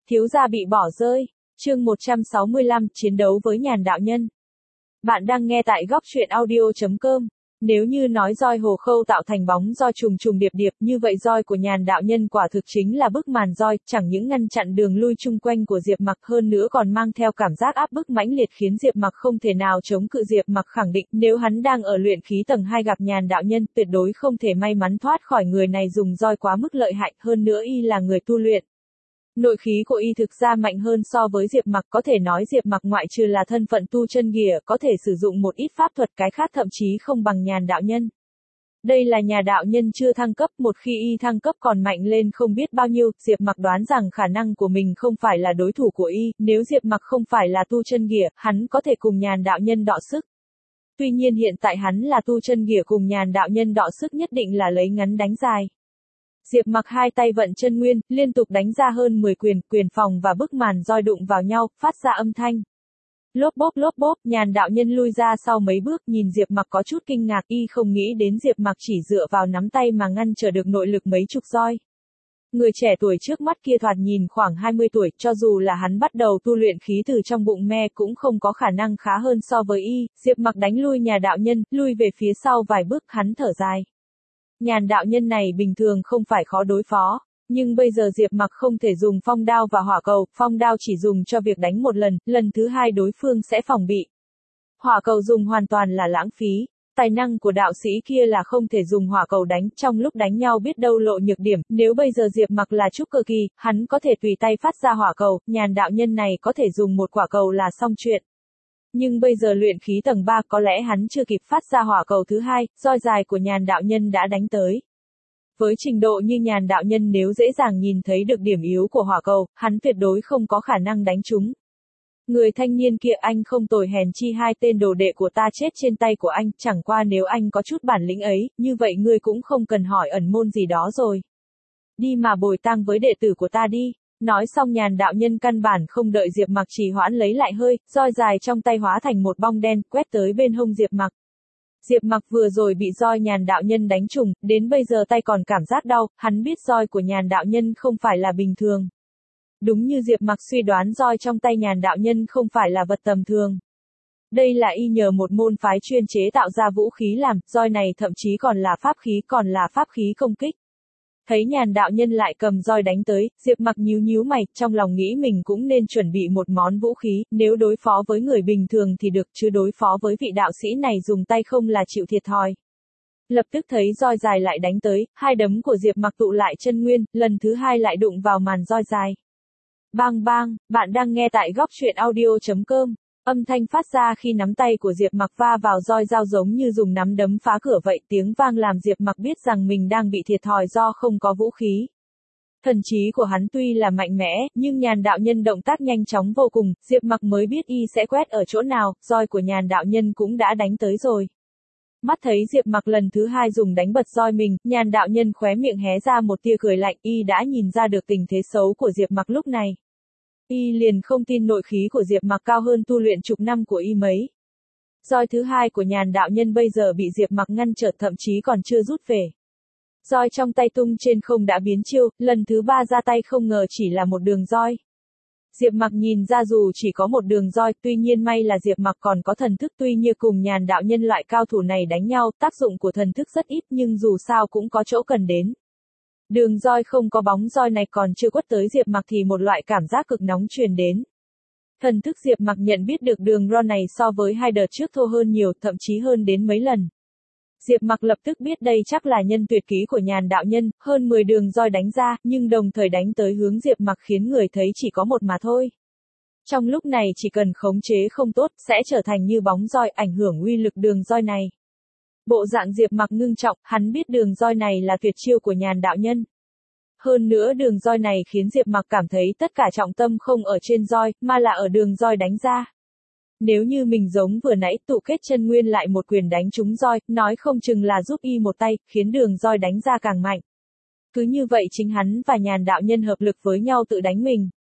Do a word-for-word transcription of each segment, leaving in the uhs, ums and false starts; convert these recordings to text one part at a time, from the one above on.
Thiếu gia bị bỏ rơi. Chương một trăm sáu mươi lăm, chiến đấu với Nhàn đạo nhân. Bạn đang nghe tại góc truyện audio chấm com. Nếu như nói roi hồ khâu tạo thành bóng roi trùng trùng điệp điệp, như vậy roi của Nhàn đạo nhân quả thực chính là bức màn roi, chẳng những ngăn chặn đường lui chung quanh của Diệp Mặc, hơn nữa còn mang theo cảm giác áp bức mãnh liệt khiến Diệp Mặc không thể nào chống cự. Diệp Mặc khẳng định, nếu hắn đang ở luyện khí tầng hai gặp Nhàn đạo nhân, tuyệt đối không thể may mắn thoát khỏi người này dùng roi quá mức lợi hại, hơn nữa y là người tu luyện. Nội khí của y thực ra mạnh hơn so với Diệp Mặc, có thể nói Diệp Mặc ngoại trừ là thân phận tu chân nghỉa, có thể sử dụng một ít pháp thuật, cái khác thậm chí không bằng Nhàn đạo nhân. Đây là nhà đạo nhân chưa thăng cấp, một khi y thăng cấp còn mạnh lên không biết bao nhiêu, Diệp Mặc đoán rằng khả năng của mình không phải là đối thủ của y, nếu Diệp Mặc không phải là tu chân nghỉa, hắn có thể cùng Nhàn đạo nhân đọ sức. Tuy nhiên hiện tại hắn là tu chân nghỉa, cùng Nhàn đạo nhân đọ sức nhất định là lấy ngắn đánh dài. Diệp Mặc hai tay vận chân nguyên, liên tục đánh ra hơn mười quyền, quyền phòng và bức màn roi đụng vào nhau, phát ra âm thanh. Lốp bốp lốp bốp, Nhàn đạo nhân lui ra sau mấy bước, nhìn Diệp Mặc có chút kinh ngạc, y không nghĩ đến Diệp Mặc chỉ dựa vào nắm tay mà ngăn trở được nội lực mấy chục roi. Người trẻ tuổi trước mắt kia thoạt nhìn khoảng hai mươi tuổi, cho dù là hắn bắt đầu tu luyện khí từ trong bụng me cũng không có khả năng khá hơn so với y. Diệp Mặc đánh lui nhà đạo nhân, lui về phía sau vài bước, hắn thở dài. Nhàn đạo nhân này bình thường không phải khó đối phó, nhưng bây giờ Diệp Mặc không thể dùng phong đao và hỏa cầu, phong đao chỉ dùng cho việc đánh một lần, lần thứ hai đối phương sẽ phòng bị. Hỏa cầu dùng hoàn toàn là lãng phí, tài năng của đạo sĩ kia là không thể dùng hỏa cầu đánh, trong lúc đánh nhau biết đâu lộ nhược điểm, nếu bây giờ Diệp Mặc là trúc cơ kỳ, hắn có thể tùy tay phát ra hỏa cầu, Nhàn đạo nhân này có thể dùng một quả cầu là xong chuyện. Nhưng bây giờ luyện khí tầng ba, có lẽ hắn chưa kịp phát ra hỏa cầu thứ hai, roi dài của Nhàn đạo nhân đã đánh tới. Với trình độ như Nhàn đạo nhân, nếu dễ dàng nhìn thấy được điểm yếu của hỏa cầu, hắn tuyệt đối không có khả năng đánh trúng. Người thanh niên kia, anh không tồi, hèn chi hai tên đồ đệ của ta chết trên tay của anh, chẳng qua nếu anh có chút bản lĩnh ấy, như vậy ngươi cũng không cần hỏi ẩn môn gì đó rồi. Đi mà bồi tang với đệ tử của ta đi. Nói xong Nhàn đạo nhân căn bản không đợi Diệp Mặc trì hoãn lấy lại hơi, roi dài trong tay hóa thành một bong đen, quét tới bên hông Diệp Mặc. Diệp Mặc vừa rồi bị roi Nhàn đạo nhân đánh trùng, đến bây giờ tay còn cảm giác đau, hắn biết roi của Nhàn đạo nhân không phải là bình thường. Đúng như Diệp Mặc suy đoán, roi trong tay Nhàn đạo nhân không phải là vật tầm thường. Đây là y nhờ một môn phái chuyên chế tạo ra vũ khí làm, roi này thậm chí còn là pháp khí, còn là pháp khí công kích. Thấy Nhàn đạo nhân lại cầm roi đánh tới, Diệp Mặc nhíu nhíu mày, trong lòng nghĩ mình cũng nên chuẩn bị một món vũ khí, nếu đối phó với người bình thường thì được, chứ đối phó với vị đạo sĩ này dùng tay không là chịu thiệt thòi. Lập tức thấy roi dài lại đánh tới, hai đấm của Diệp Mặc tụ lại chân nguyên, lần thứ hai lại đụng vào màn roi dài. Bang bang, bạn đang nghe tại góc truyện audio chấm com. Âm thanh phát ra khi nắm tay của Diệp Mặc va vào roi dao giống như dùng nắm đấm phá cửa vậy, tiếng vang làm Diệp Mặc biết rằng mình đang bị thiệt thòi do không có vũ khí. Thần trí của hắn tuy là mạnh mẽ, nhưng Nhàn đạo nhân động tác nhanh chóng vô cùng, Diệp Mặc mới biết y sẽ quét ở chỗ nào, roi của Nhàn đạo nhân cũng đã đánh tới rồi. Mắt thấy Diệp Mặc lần thứ hai dùng đánh bật roi mình, Nhàn đạo nhân khóe miệng hé ra một tia cười lạnh, y đã nhìn ra được tình thế xấu của Diệp Mặc lúc này. Y liền không tin nội khí của Diệp Mặc cao hơn tu luyện chục năm của y mấy. Roi thứ hai của Nhàn đạo nhân bây giờ bị Diệp Mặc ngăn trở, thậm chí còn chưa rút về. Roi trong tay tung trên không đã biến chiêu, lần thứ ba ra tay không ngờ chỉ là một đường roi. Diệp Mặc nhìn ra dù chỉ có một đường roi, tuy nhiên may là Diệp Mặc còn có thần thức, tuy như cùng Nhàn đạo nhân loại cao thủ này đánh nhau, tác dụng của thần thức rất ít nhưng dù sao cũng có chỗ cần đến. Đường roi không có bóng roi này còn chưa quất tới Diệp Mặc thì một loại cảm giác cực nóng truyền đến. Thần thức Diệp Mặc nhận biết được đường roi này so với hai đợt trước thô hơn nhiều, thậm chí hơn đến mấy lần. Diệp Mặc lập tức biết đây chắc là nhân tuyệt kỹ của Nhàn đạo nhân, hơn mười đường roi đánh ra, nhưng đồng thời đánh tới hướng Diệp Mặc khiến người thấy chỉ có một mà thôi. Trong lúc này chỉ cần khống chế không tốt, sẽ trở thành như bóng roi, ảnh hưởng uy lực đường roi này. Bộ dạng Diệp Mặc ngưng trọng, hắn biết đường roi này là tuyệt chiêu của Nhàn đạo nhân. Hơn nữa đường roi này khiến Diệp Mặc cảm thấy tất cả trọng tâm không ở trên roi, mà là ở đường roi đánh ra. Nếu như mình giống vừa nãy tụ kết chân nguyên lại một quyền đánh trúng roi, nói không chừng là giúp y một tay, khiến đường roi đánh ra càng mạnh. Cứ như vậy chính hắn và Nhàn đạo nhân hợp lực với nhau tự đánh mình.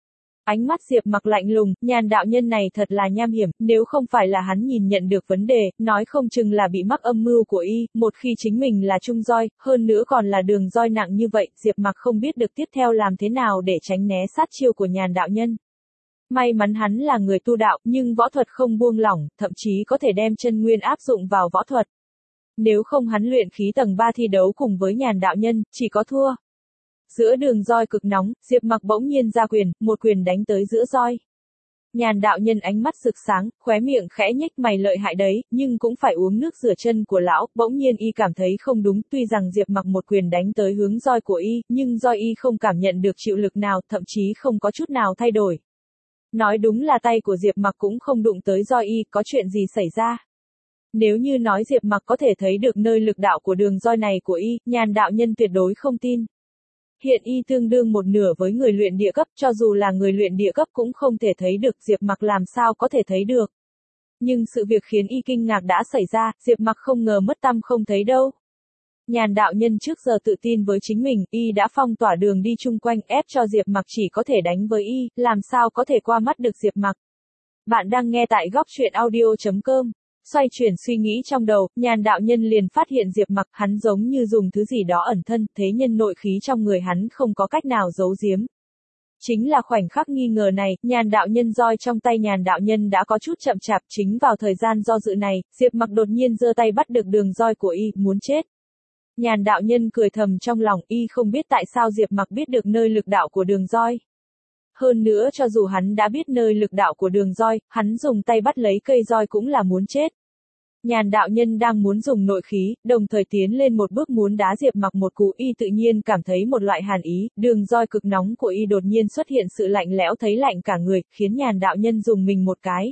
Ánh mắt Diệp Mặc lạnh lùng, Nhàn đạo nhân này thật là nham hiểm, nếu không phải là hắn nhìn nhận được vấn đề, nói không chừng là bị mắc âm mưu của y, một khi chính mình là trung roi, hơn nữa còn là đường roi nặng như vậy, Diệp Mặc không biết được tiếp theo làm thế nào để tránh né sát chiêu của Nhàn đạo nhân. May mắn hắn là người tu đạo, nhưng võ thuật không buông lỏng, thậm chí có thể đem chân nguyên áp dụng vào võ thuật. Nếu không hắn luyện khí tầng ba thi đấu cùng với Nhàn đạo nhân, chỉ có thua. Giữa đường roi cực nóng, Diệp Mặc bỗng nhiên ra quyền, một quyền đánh tới giữa roi. Nhàn đạo nhân ánh mắt rực sáng, khóe miệng khẽ nhếch mày lợi hại đấy, nhưng cũng phải uống nước rửa chân của lão, bỗng nhiên y cảm thấy không đúng, tuy rằng Diệp Mặc một quyền đánh tới hướng roi của y, nhưng roi y không cảm nhận được chịu lực nào, thậm chí không có chút nào thay đổi. Nói đúng là tay của Diệp Mặc cũng không đụng tới roi y, có chuyện gì xảy ra? Nếu như nói Diệp Mặc có thể thấy được nơi lực đạo của đường roi này của y, Nhàn đạo nhân tuyệt đối không tin. Hiện y tương đương một nửa với người luyện địa cấp, cho dù là người luyện địa cấp cũng không thể thấy được, Diệp Mặc làm sao có thể thấy được. Nhưng sự việc khiến y kinh ngạc đã xảy ra, Diệp Mặc không ngờ mất tăm không thấy đâu. Nhàn đạo nhân trước giờ tự tin với chính mình, y đã phong tỏa đường đi chung quanh ép cho Diệp Mặc chỉ có thể đánh với y, làm sao có thể qua mắt được Diệp Mặc. Bạn đang nghe tại góc truyện audio chấm com. Xoay chuyển suy nghĩ trong đầu, Nhàn đạo nhân liền phát hiện Diệp Mặc, hắn giống như dùng thứ gì đó ẩn thân, thế nhân nội khí trong người hắn không có cách nào giấu giếm. Chính là khoảnh khắc nghi ngờ này, Nhàn đạo nhân roi trong tay Nhàn đạo nhân đã có chút chậm chạp, chính vào thời gian do dự này, Diệp Mặc đột nhiên giơ tay bắt được đường roi của y, muốn chết. Nhàn đạo nhân cười thầm trong lòng, y không biết tại sao Diệp Mặc biết được nơi lực đạo của đường roi. Hơn nữa cho dù hắn đã biết nơi lực đạo của đường roi, hắn dùng tay bắt lấy cây roi cũng là muốn chết. Nhàn đạo nhân đang muốn dùng nội khí, đồng thời tiến lên một bước muốn đá Diệp Mặc một cú, y tự nhiên cảm thấy một loại hàn ý, đường roi cực nóng của y đột nhiên xuất hiện sự lạnh lẽo thấy lạnh cả người, khiến Nhàn đạo nhân dùng mình một cái.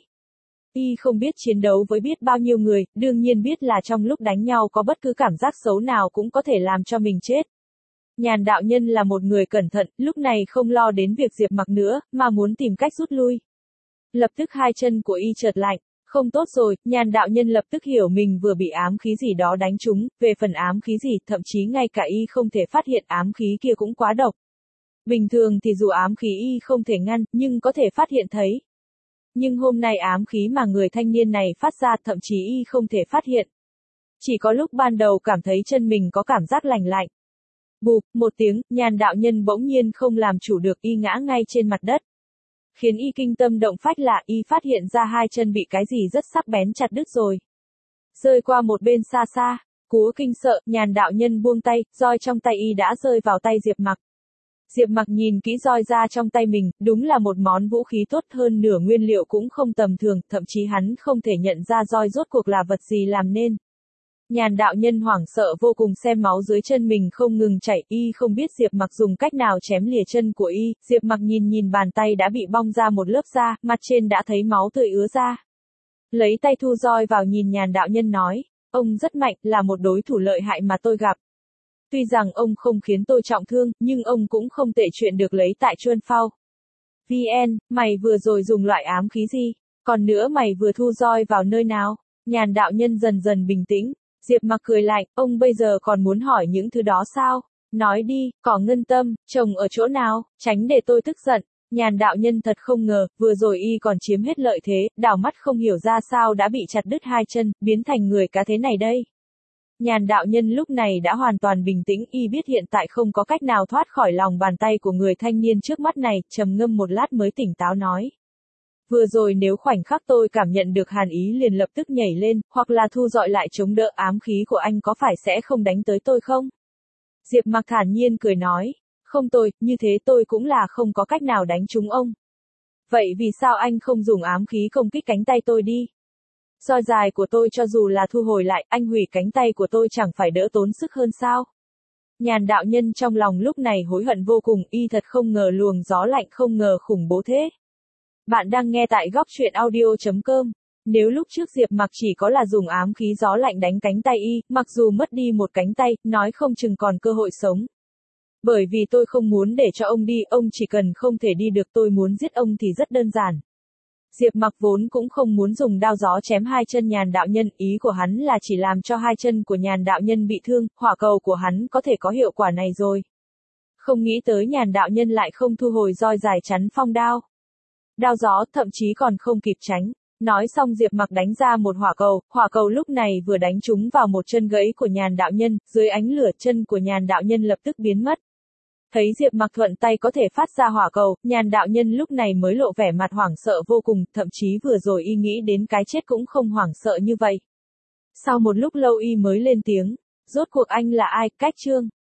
Y không biết chiến đấu với biết bao nhiêu người, đương nhiên biết là trong lúc đánh nhau có bất cứ cảm giác xấu nào cũng có thể làm cho mình chết. Nhàn đạo nhân là một người cẩn thận, lúc này không lo đến việc Diệp Mặc nữa, mà muốn tìm cách rút lui. Lập tức hai chân của y chợt lạnh, không tốt rồi, Nhàn đạo nhân lập tức hiểu mình vừa bị ám khí gì đó đánh trúng, về phần ám khí gì, thậm chí ngay cả y không thể phát hiện ám khí kia cũng quá độc. Bình thường thì dù ám khí y không thể ngăn, nhưng có thể phát hiện thấy. Nhưng hôm nay ám khí mà người thanh niên này phát ra thậm chí y không thể phát hiện. Chỉ có lúc ban đầu cảm thấy chân mình có cảm giác lành lạnh. Bụp, một tiếng, Nhàn đạo nhân bỗng nhiên không làm chủ được y ngã ngay trên mặt đất. Khiến y kinh tâm động phách là y phát hiện ra hai chân bị cái gì rất sắc bén chặt đứt rồi. Rơi qua một bên xa xa, cú kinh sợ, Nhàn đạo nhân buông tay, roi trong tay y đã rơi vào tay Diệp Mặc. Diệp Mặc nhìn kỹ roi ra trong tay mình, đúng là một món vũ khí tốt, hơn nửa nguyên liệu cũng không tầm thường, thậm chí hắn không thể nhận ra roi rốt cuộc là vật gì làm nên. Nhàn đạo nhân hoảng sợ vô cùng xem máu dưới chân mình không ngừng chảy, y không biết Diệp Mặc dùng cách nào chém lìa chân của y, Diệp Mặc nhìn nhìn bàn tay đã bị bong ra một lớp da, mặt trên đã thấy máu tươi ứa ra. Lấy tay thu roi vào nhìn Nhàn đạo nhân nói, ông rất mạnh, là một đối thủ lợi hại mà tôi gặp. Tuy rằng ông không khiến tôi trọng thương, nhưng ông cũng không tệ chuyện được lấy tại Chuân Phao. vê en, mày vừa rồi dùng loại ám khí gì? Còn nữa mày vừa thu roi vào nơi nào? Nhàn đạo nhân dần dần bình tĩnh. Diệp Mặc cười lạnh, ông bây giờ còn muốn hỏi những thứ đó sao? Nói đi, cỏ ngân tâm, trồng ở chỗ nào, tránh để tôi tức giận. Nhàn đạo nhân thật không ngờ, vừa rồi y còn chiếm hết lợi thế, đảo mắt không hiểu ra sao đã bị chặt đứt hai chân, biến thành người cá thế này đây. Nhàn đạo nhân lúc này đã hoàn toàn bình tĩnh, y biết hiện tại không có cách nào thoát khỏi lòng bàn tay của người thanh niên trước mắt này, trầm ngâm một lát mới tỉnh táo nói. Vừa rồi nếu khoảnh khắc tôi cảm nhận được hàn ý liền lập tức nhảy lên, hoặc là thu dọi lại chống đỡ ám khí của anh có phải sẽ không đánh tới tôi không? Diệp Mặc thản nhiên cười nói, không tôi, như thế tôi cũng là không có cách nào đánh trúng ông. Vậy vì sao anh không dùng ám khí công kích cánh tay tôi đi? Roi dài của tôi cho dù là thu hồi lại, anh hủy cánh tay của tôi chẳng phải đỡ tốn sức hơn sao? Nhàn đạo nhân trong lòng lúc này hối hận vô cùng, y thật không ngờ luồng gió lạnh không ngờ khủng bố thế. Bạn đang nghe tại góc truyện audio chấm com. Nếu lúc trước Diệp Mặc chỉ có là dùng ám khí gió lạnh đánh cánh tay y, mặc dù mất đi một cánh tay, nói không chừng còn cơ hội sống. Bởi vì tôi không muốn để cho ông đi, ông chỉ cần không thể đi được, tôi muốn giết ông thì rất đơn giản. Diệp Mặc vốn cũng không muốn dùng đao gió chém hai chân Nhàn đạo nhân, ý của hắn là chỉ làm cho hai chân của Nhàn đạo nhân bị thương, hỏa cầu của hắn có thể có hiệu quả này rồi. Không nghĩ tới Nhàn đạo nhân lại không thu hồi roi dài chắn phong đao. đao gió, thậm chí còn không kịp tránh. Nói xong Diệp Mặc đánh ra một hỏa cầu, hỏa cầu lúc này vừa đánh trúng vào một chân gãy của Nhàn đạo nhân, dưới ánh lửa chân của Nhàn đạo nhân lập tức biến mất. Thấy Diệp Mặc thuận tay có thể phát ra hỏa cầu, Nhàn đạo nhân lúc này mới lộ vẻ mặt hoảng sợ vô cùng, thậm chí vừa rồi y nghĩ đến cái chết cũng không hoảng sợ như vậy. Sau một lúc lâu y mới lên tiếng, rốt cuộc anh là ai, Cách Trương?